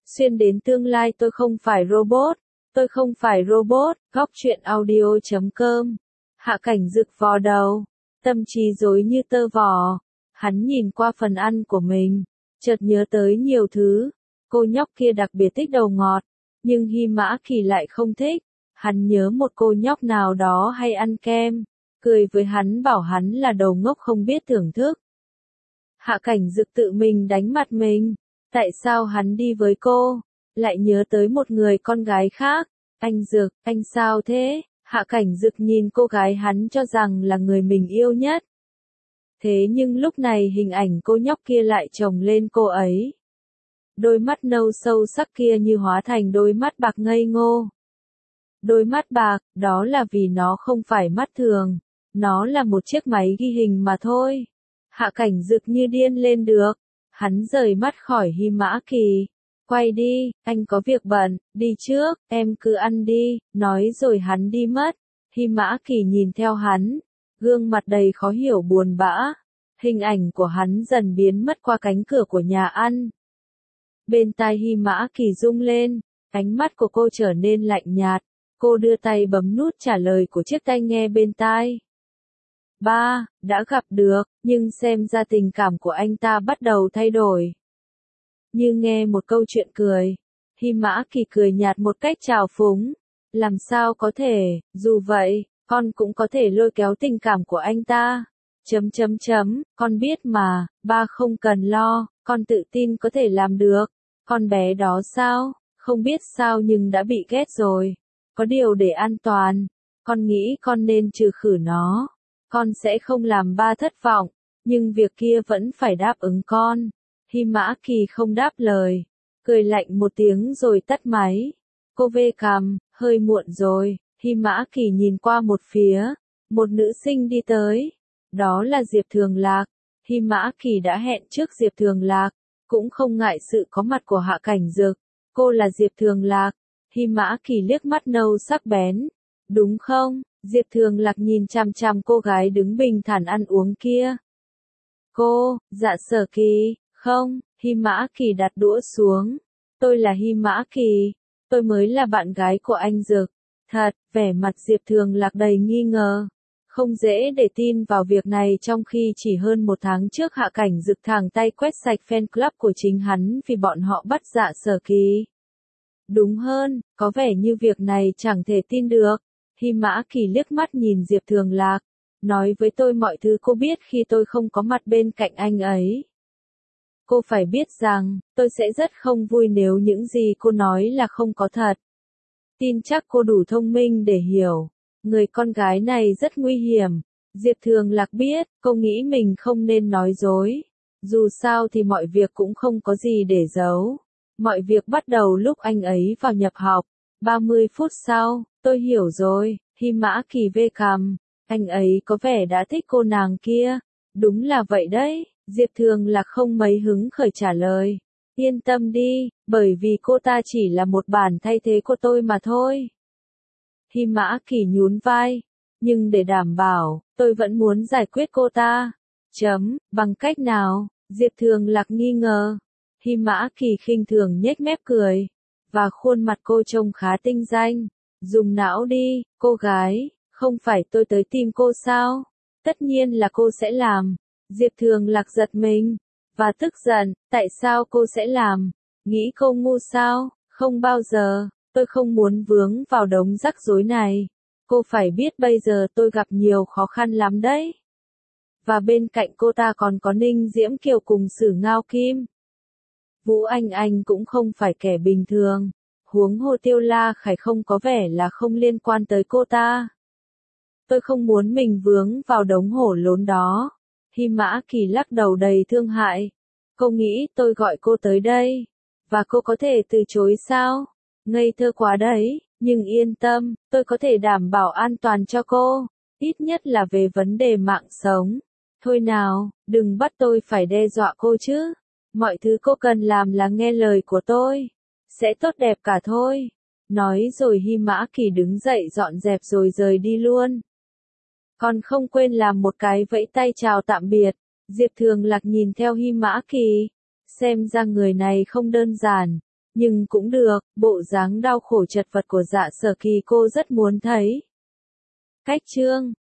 Xuyên đến tương lai tôi không phải robot. Tôi không phải robot. Góc truyện audio.com. Hạ Cảnh Dực vò đầu. Tâm trí rối như tơ vò. Hắn nhìn qua phần ăn của mình. Chợt nhớ tới nhiều thứ. Cô nhóc kia đặc biệt thích đầu ngọt. Nhưng Hy Mã Kỳ lại không thích. Hắn nhớ một cô nhóc nào đó hay ăn kem. Cười với hắn bảo hắn là đầu ngốc không biết thưởng thức. Hạ Cảnh Dực tự mình đánh mặt mình. Tại sao hắn đi với cô? Lại nhớ tới một người con gái khác. Anh Dực, anh sao thế? Hạ Cảnh Dực nhìn cô gái hắn cho rằng là người mình yêu nhất. Thế nhưng lúc này hình ảnh cô nhóc kia lại chồng lên cô ấy. Đôi mắt nâu sâu sắc kia như hóa thành đôi mắt bạc ngây ngô. Đôi mắt bạc, đó là vì nó không phải mắt thường. Nó là một chiếc máy ghi hình mà thôi. Hạ Cảnh Dực như điên lên được. Hắn rời mắt khỏi Hy Mã Kỳ. Quay đi, anh có việc bận, đi trước, em cứ ăn đi, nói rồi hắn đi mất. Hy Mã Kỳ nhìn theo hắn, gương mặt đầy khó hiểu buồn bã. Hình ảnh của hắn dần biến mất qua cánh cửa của nhà ăn. Bên tai Hy Mã Kỳ rung lên, ánh mắt của cô trở nên lạnh nhạt. Cô đưa tay bấm nút trả lời của chiếc tai nghe bên tai. Ba, đã gặp được, nhưng xem ra tình cảm của anh ta bắt đầu thay đổi. Như nghe một câu chuyện cười. Hy Mã Kỳ cười nhạt một cách trào phúng. Làm sao có thể, dù vậy, con cũng có thể lôi kéo tình cảm của anh ta. Con biết mà, ba không cần lo, con tự tin có thể làm được. Con bé đó sao, không biết sao nhưng đã bị ghét rồi. Có điều để an toàn, con nghĩ con nên trừ khử nó. Con sẽ không làm ba thất vọng, nhưng việc kia vẫn phải đáp ứng con. Hy Mã Kỳ không đáp lời, cười lạnh một tiếng rồi tắt máy. Cô vê cằm, hơi muộn rồi. Hy Mã Kỳ nhìn qua một phía, một nữ sinh đi tới. Đó là Diệp Thường Lạc. Hy Mã Kỳ đã hẹn trước Diệp Thường Lạc, cũng không ngại sự có mặt của Hạ Cảnh Dực. Cô là Diệp Thường Lạc. Hy Mã Kỳ liếc mắt nâu sắc bén. Đúng không? Diệp Thường Lạc nhìn chằm chằm cô gái đứng bình thản ăn uống kia. Cô, dạ Sở Kỳ, không, Hy Mã Kỳ đặt đũa xuống. Tôi là Hy Mã Kỳ, tôi mới là bạn gái của anh Dực. Thật, vẻ mặt Diệp Thường Lạc đầy nghi ngờ. Không dễ để tin vào việc này trong khi chỉ hơn một tháng trước Hạ Cảnh Dực thẳng tay quét sạch fan club của chính hắn vì bọn họ bắt dạ Sở Kỳ. Đúng hơn, có vẻ như việc này chẳng thể tin được. Hy Mã Kỳ liếc mắt nhìn Diệp Thường Lạc, nói với tôi mọi thứ cô biết khi tôi không có mặt bên cạnh anh ấy. Cô phải biết rằng, tôi sẽ rất không vui nếu những gì cô nói là không có thật. Tin chắc cô đủ thông minh để hiểu, người con gái này rất nguy hiểm. Diệp Thường Lạc biết, cô nghĩ mình không nên nói dối. Dù sao thì mọi việc cũng không có gì để giấu. Mọi việc bắt đầu lúc anh ấy vào nhập học. 30 phút sau, tôi hiểu rồi. Hy Mã Kỳ vê cằm. Anh ấy có vẻ đã thích cô nàng kia. Đúng là vậy đấy. Diệp Thường Lạc không mấy hứng khởi trả lời. Yên tâm đi, bởi vì cô ta chỉ là một bản thay thế của tôi mà thôi. Hy Mã Kỳ nhún vai. Nhưng để đảm bảo, tôi vẫn muốn giải quyết cô ta. Bằng cách nào? Diệp Thường Lạc nghi ngờ. Hy Mã Kỳ khinh thường nhếch mép cười. Và khuôn mặt cô trông khá tinh danh. Dùng não đi, cô gái, không phải tôi tới tìm cô sao? Tất nhiên là cô sẽ làm. Diệp Thường Lạc giật mình, và tức giận, tại sao cô sẽ làm? Nghĩ cô ngu sao? Không bao giờ, tôi không muốn vướng vào đống rắc rối này. Cô phải biết bây giờ tôi gặp nhiều khó khăn lắm đấy. Và bên cạnh cô ta còn có Ninh Diễm Kiều cùng Sử Ngao Kim. Vũ Anh cũng không phải kẻ bình thường. Huống hồ Tiêu La Khải không có vẻ là không liên quan tới cô ta. Tôi không muốn mình vướng vào đống hổ lốn đó. Hy Mã Kỳ lắc đầu đầy thương hại. Cô nghĩ tôi gọi cô tới đây. Và cô có thể từ chối sao? Ngây thơ quá đấy, nhưng yên tâm, tôi có thể đảm bảo an toàn cho cô. Ít nhất là về vấn đề mạng sống. Thôi nào, đừng bắt tôi phải đe dọa cô chứ. Mọi thứ cô cần làm là nghe lời của tôi. Sẽ tốt đẹp cả thôi. Nói rồi Hy Mã Kỳ đứng dậy dọn dẹp rồi rời đi luôn. Còn không quên làm một cái vẫy tay chào tạm biệt. Diệp Thường Lạc nhìn theo Hy Mã Kỳ. Xem ra người này không đơn giản. Nhưng cũng được, bộ dáng đau khổ chật vật của Dạ Sở Kỳ cô rất muốn thấy. Cách chương